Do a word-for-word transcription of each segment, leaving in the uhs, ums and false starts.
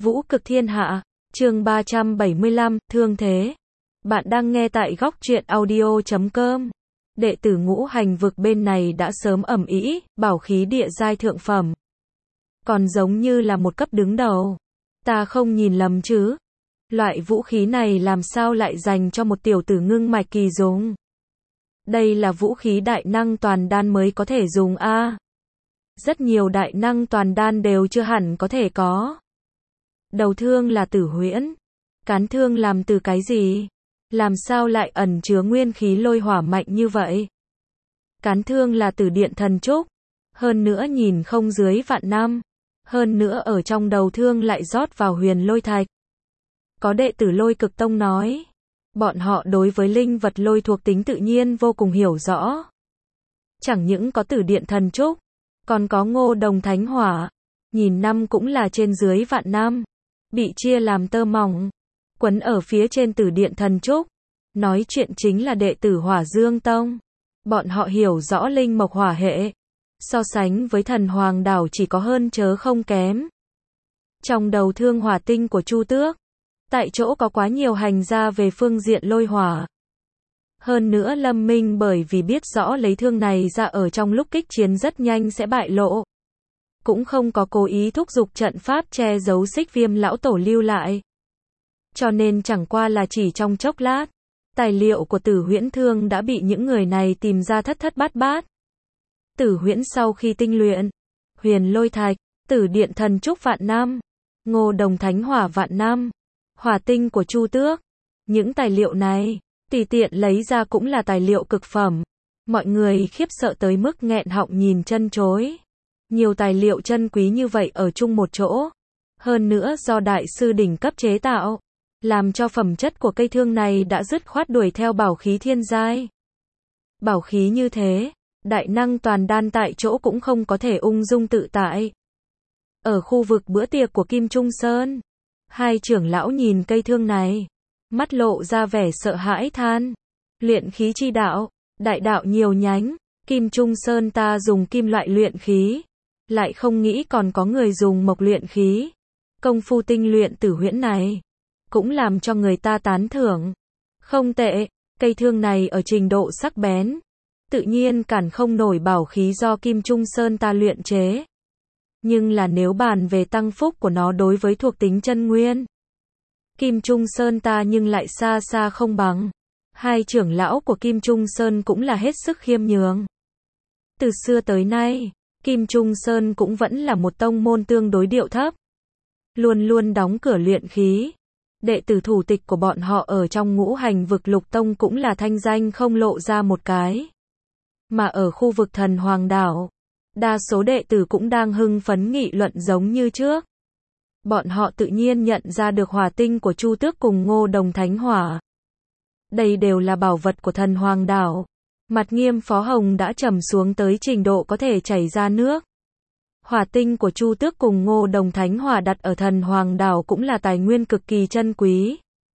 Vũ cực thiên hạ, chương ba trăm bảy mươi lăm, thương thế. Bạn đang nghe tại góc truyện audio chấm com. Đệ tử ngũ hành vực bên này đã sớm ầm ĩ, bảo khí địa giai thượng phẩm. Còn giống như là một cấp đứng đầu. Ta không nhìn lầm chứ. Loại vũ khí này làm sao lại dành cho một tiểu tử ngưng mạch kỳ dùng. Đây là vũ khí đại năng toàn đan mới có thể dùng a. À, rất nhiều đại năng toàn đan đều chưa hẳn có thể có. Đầu thương là tử huyễn. Cán thương làm từ cái gì? Làm sao lại ẩn chứa nguyên khí lôi hỏa mạnh như vậy? Cán thương là tử điện thần trúc. Hơn nữa nhìn không dưới vạn năm. Hơn nữa ở trong đầu thương lại rót vào huyền lôi thạch. Có đệ tử Lôi Cực Tông nói, bọn họ đối với linh vật lôi thuộc tính tự nhiên vô cùng hiểu rõ. Chẳng những có tử điện thần trúc, còn có ngô đồng thánh hỏa, nhìn năm cũng là trên dưới vạn năm, bị chia làm tơ mỏng, quấn ở phía trên tử điện thần trúc. Nói chuyện chính là đệ tử Hỏa Dương Tông. Bọn họ hiểu rõ linh mộc hỏa hệ, so sánh với thần hoàng đảo chỉ có hơn chớ không kém. Trong đầu thương hỏa tinh của Chu Tước, tại chỗ có quá nhiều hành gia về phương diện lôi hỏa. Hơn nữa Lâm Minh bởi vì biết rõ lấy thương này ra ở trong lúc kích chiến rất nhanh sẽ bại lộ, cũng không có cố ý thúc giục trận pháp che giấu Xích Viêm lão tổ lưu lại. Cho nên chẳng qua là chỉ trong chốc lát, tài liệu của Tử Huyễn thương đã bị những người này tìm ra thất thất bát bát. Tử Huyễn sau khi tinh luyện, huyền lôi thạch, tử điện thần trúc vạn năm, ngô đồng thánh hỏa vạn năm, hỏa tinh của Chu Tước. Những tài liệu này, tùy tiện lấy ra cũng là tài liệu cực phẩm. Mọi người khiếp sợ tới mức nghẹn họng nhìn chân chối. Nhiều tài liệu chân quý như vậy ở chung một chỗ. Hơn nữa do đại sư đỉnh cấp chế tạo, làm cho phẩm chất của cây thương này đã dứt khoát đuổi theo bảo khí thiên giai. Bảo khí như thế, đại năng toàn đan tại chỗ cũng không có thể ung dung tự tại. Ở khu vực bữa tiệc của Kim Trung Sơn, hai trưởng lão nhìn cây thương này, mắt lộ ra vẻ sợ hãi than. Luyện khí chi đạo, đại đạo nhiều nhánh, Kim Trung Sơn ta dùng kim loại luyện khí, lại không nghĩ còn có người dùng mộc luyện khí. Công phu tinh luyện tử huyễn này, cũng làm cho người ta tán thưởng. Không tệ, cây thương này ở trình độ sắc bén, tự nhiên cản không nổi bảo khí do Kim Trung Sơn ta luyện chế. Nhưng là nếu bàn về tăng phúc của nó đối với thuộc tính chân nguyên, Kim Trung Sơn ta nhưng lại xa xa không bằng. Hai trưởng lão của Kim Trung Sơn cũng là hết sức khiêm nhường. Từ xưa tới nay, Kim Trung Sơn cũng vẫn là một tông môn tương đối điệu thấp, luôn luôn đóng cửa luyện khí. Đệ tử thủ tịch của bọn họ ở trong ngũ hành vực Lục Tông cũng là thanh danh không lộ ra một cái. Mà ở khu vực Thần Hoàng Đảo, đa số đệ tử cũng đang hưng phấn nghị luận giống như trước. Bọn họ tự nhiên nhận ra được hỏa tinh của Chu Tước cùng ngô đồng thánh hỏa. Đây đều là bảo vật của Thần Hoàng Đảo. Mặt Nghiêm Phó Hồng đã trầm xuống tới trình độ có thể chảy ra nước. Hỏa tinh của Chu Tước cùng ngô đồng thánh hỏa đặt ở Thần Hoàng Đảo cũng là tài nguyên cực kỳ chân quý.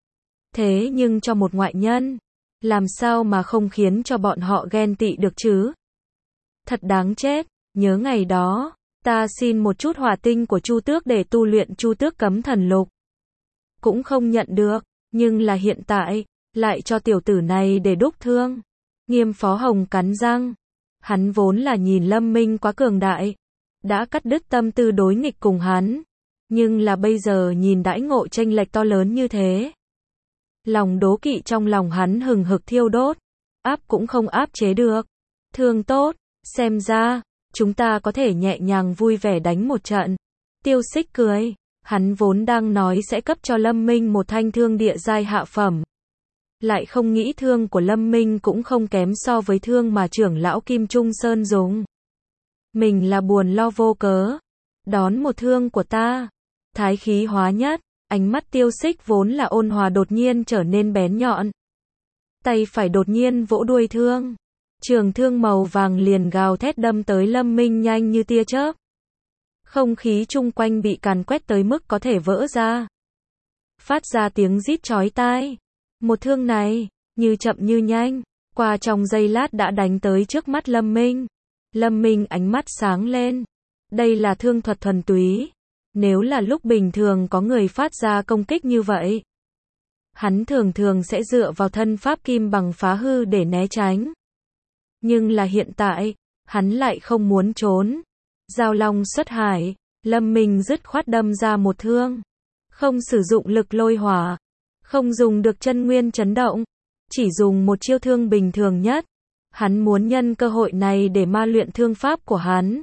Thế nhưng cho một ngoại nhân, làm sao mà không khiến cho bọn họ ghen tị được chứ? Thật đáng chết, nhớ ngày đó, ta xin một chút hỏa tinh của Chu Tước để tu luyện Chu Tước cấm thần lục. Cũng không nhận được, nhưng là hiện tại, lại cho tiểu tử này để đúc thương. Nghiêm Phó Hồng cắn răng. Hắn vốn là nhìn Lâm Minh quá cường đại, đã cắt đứt tâm tư đối nghịch cùng hắn. Nhưng là bây giờ nhìn đãi ngộ chênh lệch to lớn như thế. Lòng đố kỵ trong lòng hắn hừng hực thiêu đốt. Áp cũng không áp chế được. Thương tốt, xem ra, chúng ta có thể nhẹ nhàng vui vẻ đánh một trận. Tiêu Xích cười. Hắn vốn đang nói sẽ cấp cho Lâm Minh một thanh thương địa giai hạ phẩm. Lại không nghĩ thương của Lâm Minh cũng không kém so với thương mà trưởng lão Kim Trung Sơn dùng. Mình là buồn lo vô cớ. Đón một thương của ta. Thái khí hóa nhất, ánh mắt Tiêu Xích vốn là ôn hòa đột nhiên trở nên bén nhọn. Tay phải đột nhiên vỗ đuôi thương. Trường thương màu vàng liền gào thét đâm tới Lâm Minh nhanh như tia chớp. Không khí chung quanh bị càn quét tới mức có thể vỡ ra. Phát ra tiếng rít chói tai. Một thương này, như chậm như nhanh, qua trong giây lát đã đánh tới trước mắt Lâm Minh. Lâm Minh ánh mắt sáng lên. Đây là thương thuật thuần túy. Nếu là lúc bình thường có người phát ra công kích như vậy, hắn thường thường sẽ dựa vào thân pháp kim bằng phá hư để né tránh. Nhưng là hiện tại, hắn lại không muốn trốn. Giao long xuất hải, Lâm Minh dứt khoát đâm ra một thương. Không sử dụng lực lôi hỏa, không dùng được chân nguyên chấn động, chỉ dùng một chiêu thương bình thường nhất. Hắn muốn nhân cơ hội này để ma luyện thương pháp của hắn.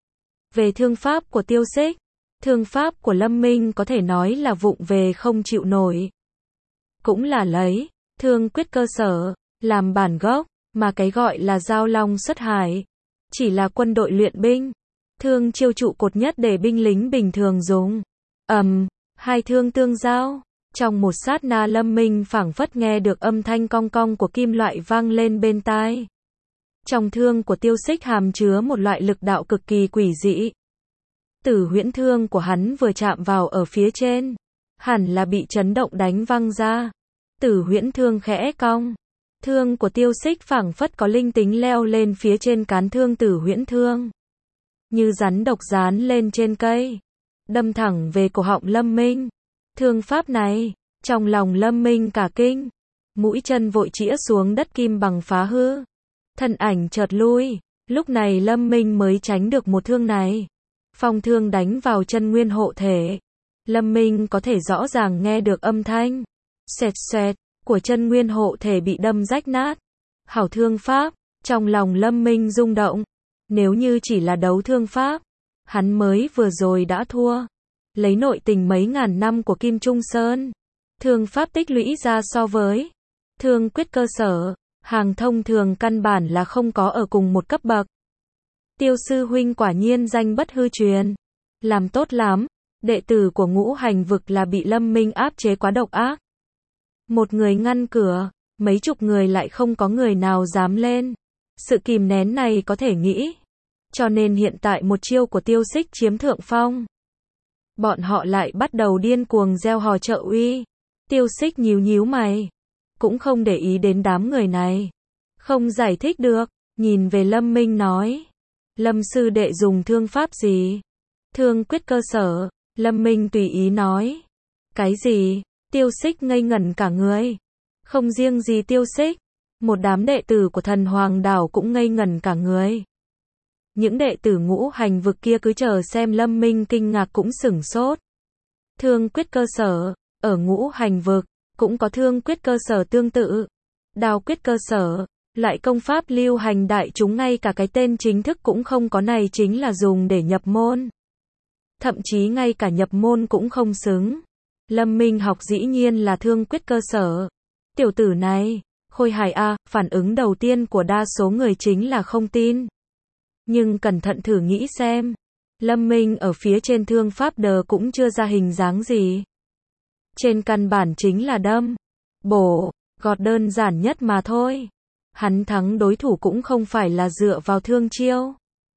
Về thương pháp của Tiêu Xích, thương pháp của Lâm Minh có thể nói là vụng về không chịu nổi. Cũng là lấy thương quyết cơ sở làm bản gốc, mà cái gọi là giao long xuất hải chỉ là quân đội luyện binh, thương chiêu trụ cột nhất để binh lính bình thường dùng. Ầm, um, hai thương tương giao, trong một sát na Lâm Minh phảng phất nghe được âm thanh cong cong của kim loại vang lên bên tai. Trong thương của Tiêu Xích hàm chứa một loại lực đạo cực kỳ quỷ dị. Tử huyễn thương của hắn vừa chạm vào ở phía trên, hẳn là bị chấn động đánh văng ra. Tử huyễn thương khẽ cong. Thương của Tiêu Xích phảng phất có linh tính leo lên phía trên cán thương tử huyễn thương. Như rắn độc dán lên trên cây. Đâm thẳng về cổ họng Lâm Minh. Thương pháp này, trong lòng Lâm Minh cả kinh. Mũi chân vội chĩa xuống đất kim bằng phá hư. Thân ảnh chợt lui. Lúc này Lâm Minh mới tránh được một thương này. Phong thương đánh vào chân nguyên hộ thể. Lâm Minh có thể rõ ràng nghe được âm thanh xoẹt xoẹt của chân nguyên hộ thể bị đâm rách nát. Hảo thương pháp, trong lòng Lâm Minh rung động. Nếu như chỉ là đấu thương pháp, hắn mới vừa rồi đã thua. Lấy nội tình mấy ngàn năm của Kim Trung Sơn, thương pháp tích lũy ra so với thương quyết cơ sở, hàng thông thường căn bản là không có ở cùng một cấp bậc. Tiêu sư huynh quả nhiên danh bất hư truyền. Làm tốt lắm. Đệ tử của ngũ hành vực là bị Lâm Minh áp chế quá độc ác. Một người ngăn cửa, mấy chục người lại không có người nào dám lên. Sự kìm nén này có thể nghĩ. Cho nên hiện tại một chiêu của Tiêu Xích chiếm thượng phong. Bọn họ lại bắt đầu điên cuồng gieo hò trợ uy. Tiêu Xích nhíu nhíu mày. Cũng không để ý đến đám người này. Không giải thích được, nhìn về Lâm Minh nói. Lâm sư đệ dùng thương pháp gì? Thương quyết cơ sở, Lâm Minh tùy ý nói. Cái gì? Tiêu Xích ngây ngẩn cả người. Không riêng gì Tiêu Xích, một đám đệ tử của Thần Hoàng đảo cũng ngây ngẩn cả người. Những đệ tử ngũ hành vực kia cứ chờ xem Lâm Minh kinh ngạc cũng sửng sốt. Thương quyết cơ sở, ở ngũ hành vực, cũng có thương quyết cơ sở tương tự. Đao quyết cơ sở, lại công pháp lưu hành đại chúng ngay cả cái tên chính thức cũng không có, này chính là dùng để nhập môn. Thậm chí ngay cả nhập môn cũng không xứng. Lâm Minh học dĩ nhiên là thương quyết cơ sở. Tiểu tử này, khôi hài a, phản ứng đầu tiên của đa số người chính là không tin. Nhưng cẩn thận thử nghĩ xem, Lâm Minh ở phía trên thương pháp đờ cũng chưa ra hình dáng gì. Trên căn bản chính là đâm, bổ, gọt đơn giản nhất mà thôi. Hắn thắng đối thủ cũng không phải là dựa vào thương chiêu,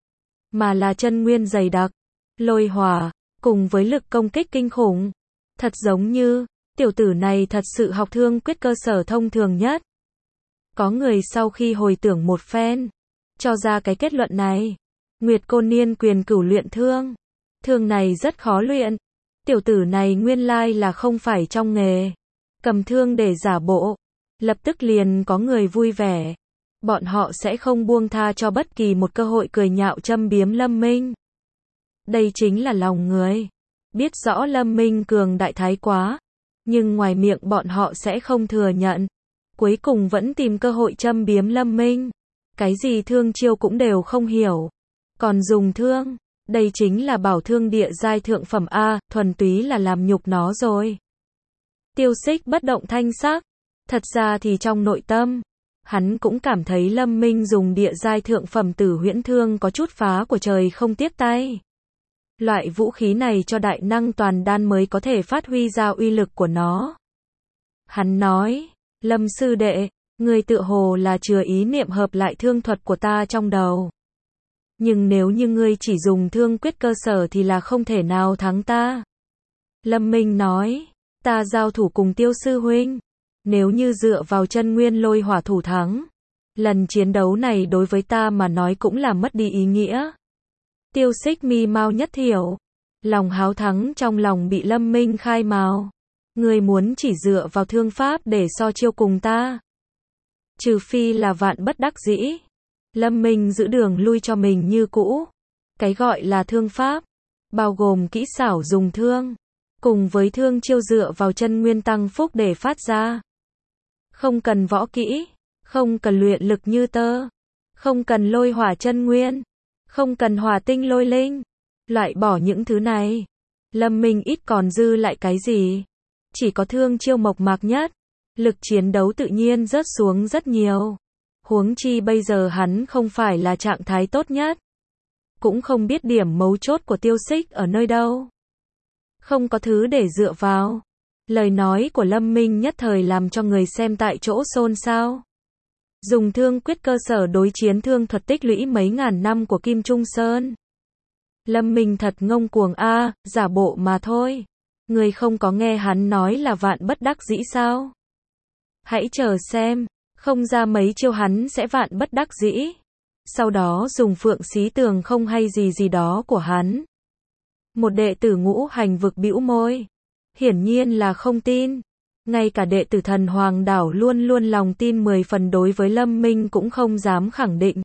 mà là chân nguyên dày đặc, lôi hỏa, cùng với lực công kích kinh khủng. Thật giống như, tiểu tử này thật sự học thương quyết cơ sở thông thường nhất. Có người sau khi hồi tưởng một phen, cho ra cái kết luận này. Nguyệt Côn Niên quyền cửu luyện thương. Thương này rất khó luyện. Tiểu tử này nguyên lai là không phải trong nghề. Cầm thương để giả bộ. Lập tức liền có người vui vẻ. Bọn họ sẽ không buông tha cho bất kỳ một cơ hội cười nhạo châm biếm Lâm Minh. Đây chính là lòng người. Biết rõ Lâm Minh cường đại thái quá. Nhưng ngoài miệng bọn họ sẽ không thừa nhận. Cuối cùng vẫn tìm cơ hội châm biếm Lâm Minh. Cái gì thương chiêu cũng đều không hiểu. Còn dùng thương. Đây chính là bảo thương địa giai thượng phẩm A, thuần túy là làm nhục nó rồi. Tiêu Xích bất động thanh sắc. Thật ra thì trong nội tâm, hắn cũng cảm thấy Lâm Minh dùng địa giai thượng phẩm tử huyễn thương có chút phá của trời không tiếc tay. Loại vũ khí này cho đại năng toàn đan mới có thể phát huy ra uy lực của nó. Hắn nói, Lâm sư đệ, người tự hồ là chừa ý niệm hợp lại thương thuật của ta trong đầu. Nhưng nếu như ngươi chỉ dùng thương quyết cơ sở thì là không thể nào thắng ta. Lâm Minh nói, ta giao thủ cùng Tiêu sư huynh. Nếu như dựa vào chân nguyên lôi hỏa thủ thắng, lần chiến đấu này đối với ta mà nói cũng là mất đi ý nghĩa. Tiêu Xích mi mau nhất thiểu. Lòng háo thắng trong lòng bị Lâm Minh khai mào. Ngươi muốn chỉ dựa vào thương pháp để so chiêu cùng ta. Trừ phi là vạn bất đắc dĩ. Lâm Minh giữ đường lui cho mình như cũ. Cái gọi là thương pháp, bao gồm kỹ xảo dùng thương, cùng với thương chiêu dựa vào chân nguyên tăng phúc để phát ra. Không cần võ kỹ, không cần luyện lực như tơ, không cần lôi hỏa chân nguyên, không cần hỏa tinh lôi linh. Loại bỏ những thứ này, Lâm Minh ít còn dư lại cái gì? Chỉ có thương chiêu mộc mạc nhất. Lực chiến đấu tự nhiên rớt xuống rất nhiều. Huống chi bây giờ hắn không phải là trạng thái tốt nhất. Cũng không biết điểm mấu chốt của Tiêu Xích ở nơi đâu. Không có thứ để dựa vào. Lời nói của Lâm Minh nhất thời làm cho người xem tại chỗ xôn xao. Dùng thương quyết cơ sở đối chiến thương thuật tích lũy mấy ngàn năm của Kim Trung Sơn. Lâm Minh thật ngông cuồng a, à, giả bộ mà thôi. Người không có nghe hắn nói là vạn bất đắc dĩ sao? Hãy chờ xem, không ra mấy chiêu hắn sẽ vạn bất đắc dĩ. Sau đó dùng phượng xí tường không hay gì gì đó của hắn. Một đệ tử ngũ hành vực bĩu môi. Hiển nhiên là không tin. Ngay cả đệ tử thần Hoàng Đảo luôn luôn lòng tin mười phần đối với Lâm Minh cũng không dám khẳng định.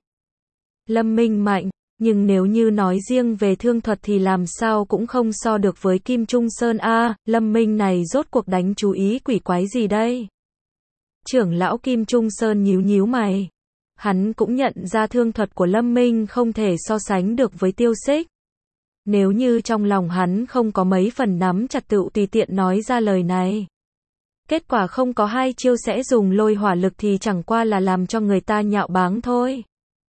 Lâm Minh mạnh, nhưng nếu như nói riêng về thương thuật thì làm sao cũng không so được với Kim Trung Sơn a, à, Lâm Minh này rốt cuộc đánh chú ý quỷ quái gì đây? Trưởng lão Kim Trung Sơn nhíu nhíu mày. Hắn cũng nhận ra thương thuật của Lâm Minh không thể so sánh được với Tiêu Xích. Nếu như trong lòng hắn không có mấy phần nắm chặt tựu tùy tiện nói ra lời này. Kết quả không có hai chiêu sẽ dùng lôi hỏa lực thì chẳng qua là làm cho người ta nhạo báng thôi.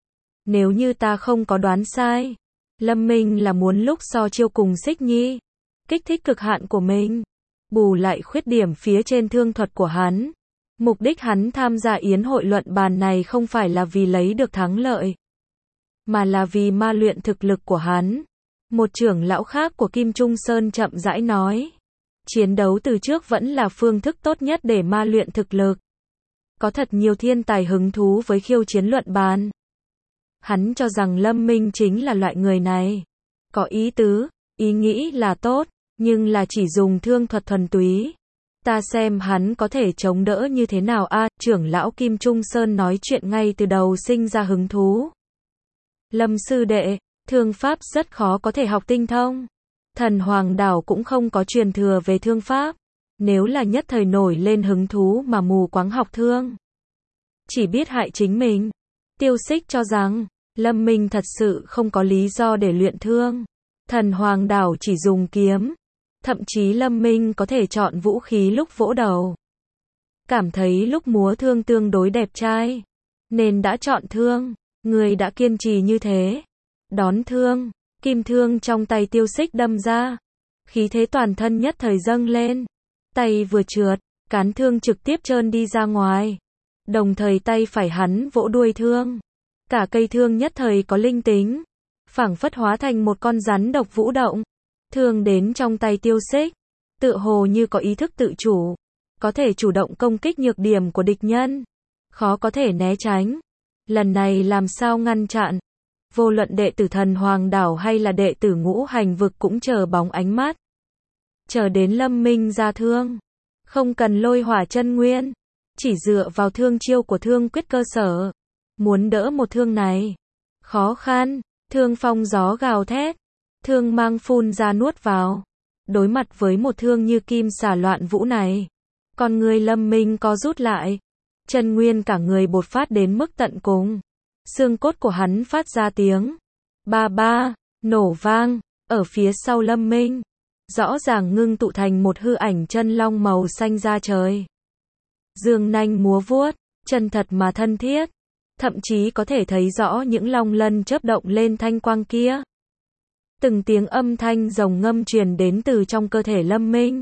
Nếu như ta không có đoán sai, Lâm Minh là muốn lúc so chiêu cùng Xích Nhi, kích thích cực hạn của mình, bù lại khuyết điểm phía trên thương thuật của hắn. Mục đích hắn tham gia yến hội luận bàn này không phải là vì lấy được thắng lợi, mà là vì ma luyện thực lực của hắn. Một trưởng lão khác của Kim Trung Sơn chậm rãi nói, chiến đấu từ trước vẫn là phương thức tốt nhất để ma luyện thực lực. Có thật nhiều thiên tài hứng thú với khiêu chiến luận bàn. Hắn cho rằng Lâm Minh chính là loại người này. Có ý tứ, ý nghĩ là tốt, nhưng là chỉ dùng thương thuật thuần túy. Ta xem hắn có thể chống đỡ như thế nào a, à, trưởng lão Kim Trung Sơn nói chuyện ngay từ đầu sinh ra hứng thú. Lâm sư đệ, thương pháp rất khó có thể học tinh thông. Thần Hoàng Đảo cũng không có truyền thừa về thương pháp. Nếu là nhất thời nổi lên hứng thú mà mù quáng học thương, chỉ biết hại chính mình. Tiêu Xích cho rằng, Lâm Minh thật sự không có lý do để luyện thương. Thần Hoàng Đảo chỉ dùng kiếm. Thậm chí Lâm Minh có thể chọn vũ khí lúc vỗ đầu. Cảm thấy lúc múa thương tương đối đẹp trai, nên đã chọn thương. Người đã kiên trì như thế. Đón thương, kim thương trong tay Tiêu Xích đâm ra. Khí thế toàn thân nhất thời dâng lên. Tay vừa trượt, cán thương trực tiếp trơn đi ra ngoài. Đồng thời tay phải hắn vỗ đuôi thương. Cả cây thương nhất thời có linh tính. Phảng phất hóa thành một con rắn độc vũ động. Thương đến trong tay Tiêu Xích, tựa hồ như có ý thức tự chủ, có thể chủ động công kích nhược điểm của địch nhân, khó có thể né tránh. Lần này làm sao ngăn chặn? Vô luận đệ tử Thần Hoàng Đảo hay là đệ tử ngũ hành vực cũng chờ bóng ánh mắt. Chờ đến Lâm Minh ra thương, không cần lôi hỏa chân nguyên, chỉ dựa vào thương chiêu của thương quyết cơ sở. Muốn đỡ một thương này, khó khăn, thương phong gió gào thét. Thương mang phun ra nuốt vào. Đối mặt với một thương như kim xà loạn vũ này, con người Lâm Minh co rút lại. Chân nguyên cả người bột phát đến mức tận cùng. Xương cốt của hắn phát ra tiếng ba ba, nổ vang. Ở phía sau Lâm Minh, rõ ràng ngưng tụ thành một hư ảnh chân long màu xanh da trời. Dương nanh múa vuốt, chân thật mà thân thiết. Thậm chí có thể thấy rõ những long lân chớp động lên thanh quang kia. Từng tiếng âm thanh rồng ngâm truyền đến từ trong cơ thể Lâm Minh.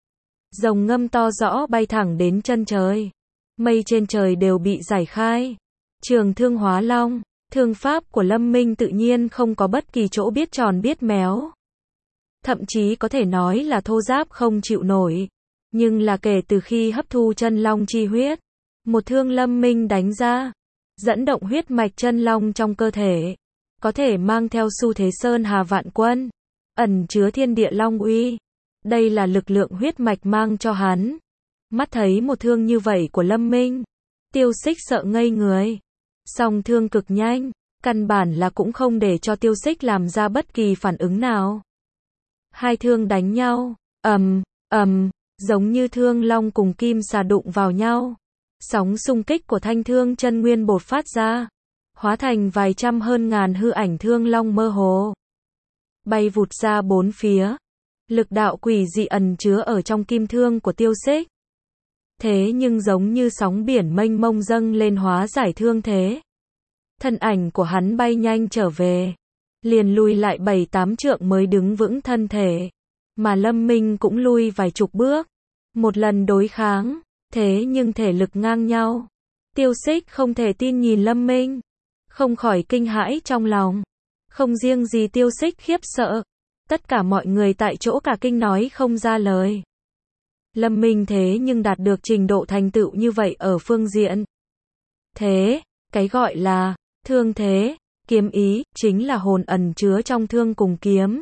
Rồng ngâm to rõ bay thẳng đến chân trời. Mây trên trời đều bị giải khai. Trường thương hóa long, thương pháp của Lâm Minh tự nhiên không có bất kỳ chỗ biết tròn biết méo. Thậm chí có thể nói là thô ráp không chịu nổi. Nhưng là kể từ khi hấp thu chân long chi huyết, một thương Lâm Minh đánh ra, dẫn động huyết mạch chân long trong cơ thể. Có thể mang theo xu thế sơn hà vạn quân. ẩn chứa thiên địa long uy. Đây là lực lượng huyết mạch mang cho hắn. Mắt thấy một thương như vậy của Lâm Minh, Tiêu Xích sợ ngây người. Song thương cực nhanh, căn bản là cũng không để cho Tiêu Xích làm ra bất kỳ phản ứng nào. Hai thương đánh nhau, ầm, ầm, giống như thương long cùng kim xà đụng vào nhau. Sóng xung kích của thanh thương chân nguyên bột phát ra, hóa thành vài trăm hơn ngàn hư ảnh thương long mơ hồ, bay vụt ra bốn phía. Lực đạo quỷ dị ẩn chứa ở trong kim thương của Tiêu Xích. Thế nhưng giống như sóng biển mênh mông dâng lên hóa giải thương thế. Thân ảnh của hắn bay nhanh trở về, liền lùi lại bảy tám trượng mới đứng vững thân thể. Mà Lâm Minh cũng lui vài chục bước, một lần đối kháng, thế nhưng thể lực ngang nhau. Tiêu Xích không thể tin nhìn Lâm Minh, không khỏi kinh hãi trong lòng. Không riêng gì Tiêu Xích khiếp sợ, tất cả mọi người tại chỗ cả kinh nói không ra lời. Lâm Minh thế nhưng đạt được trình độ thành tựu như vậy ở phương diện thế, cái gọi là thương thế, kiếm ý, chính là hồn ẩn chứa trong thương cùng kiếm.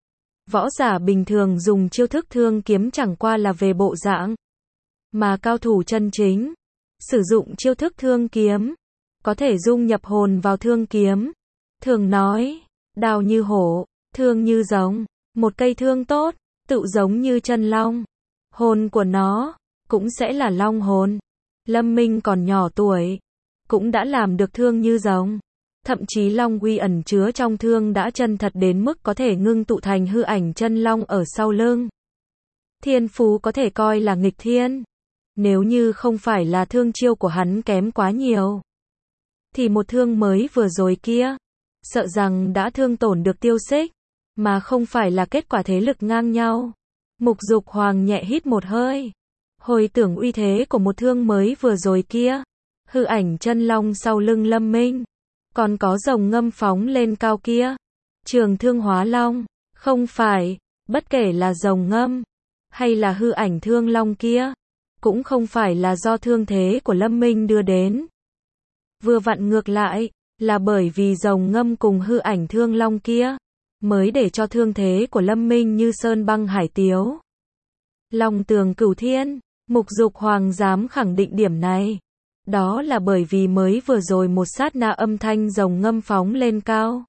Võ giả bình thường dùng chiêu thức thương kiếm chẳng qua là về bộ dạng, mà cao thủ chân chính sử dụng chiêu thức thương kiếm, có thể dung nhập hồn vào thương kiếm. Thường nói, đao như hổ, thương như rồng, một cây thương tốt, tự giống như chân long. Hồn của nó cũng sẽ là long hồn. Lâm Minh còn nhỏ tuổi, cũng đã làm được thương như rồng. Thậm chí long uy ẩn chứa trong thương đã chân thật đến mức có thể ngưng tụ thành hư ảnh chân long ở sau lưng. Thiên phú có thể coi là nghịch thiên. Nếu như không phải là thương chiêu của hắn kém quá nhiều, thì một thương mới vừa rồi kia, sợ rằng đã thương tổn được Tiêu Xích, mà không phải là kết quả thế lực ngang nhau. Mục Dục Hoàng nhẹ hít một hơi, hồi tưởng uy thế của một thương mới vừa rồi kia. Hư ảnh chân long sau lưng Lâm Minh, còn có rồng ngâm phóng lên cao kia. Trường thương hóa long, không phải, bất kể là rồng ngâm, hay là hư ảnh thương long kia, cũng không phải là do thương thế của Lâm Minh đưa đến. Vừa vặn ngược lại, là bởi vì rồng ngâm cùng hư ảnh thương long kia, mới để cho thương thế của Lâm Minh như sơn băng hải tiếu. Long tường cửu thiên, Mục Dục Hoàng dám khẳng định điểm này. Đó là bởi vì mới vừa rồi một sát na âm thanh rồng ngâm phóng lên cao.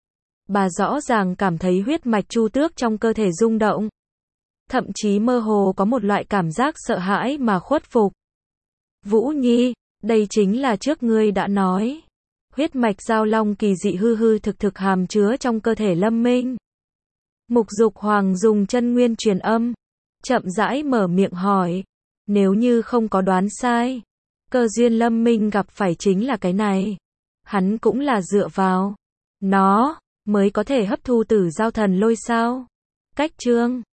Bà rõ ràng cảm thấy huyết mạch chu tước trong cơ thể rung động. Thậm chí mơ hồ có một loại cảm giác sợ hãi mà khuất phục. Vũ Nhi, đây chính là trước ngươi đã nói. Huyết mạch giao long kỳ dị hư hư thực thực hàm chứa trong cơ thể Lâm Minh. Mục Dục Hoàng dùng chân nguyên truyền âm, chậm rãi mở miệng hỏi. Nếu như không có đoán sai, cơ duyên Lâm Minh gặp phải chính là cái này. Hắn cũng là dựa vào nó mới có thể hấp thu tử giao thần lôi sao. Cách chương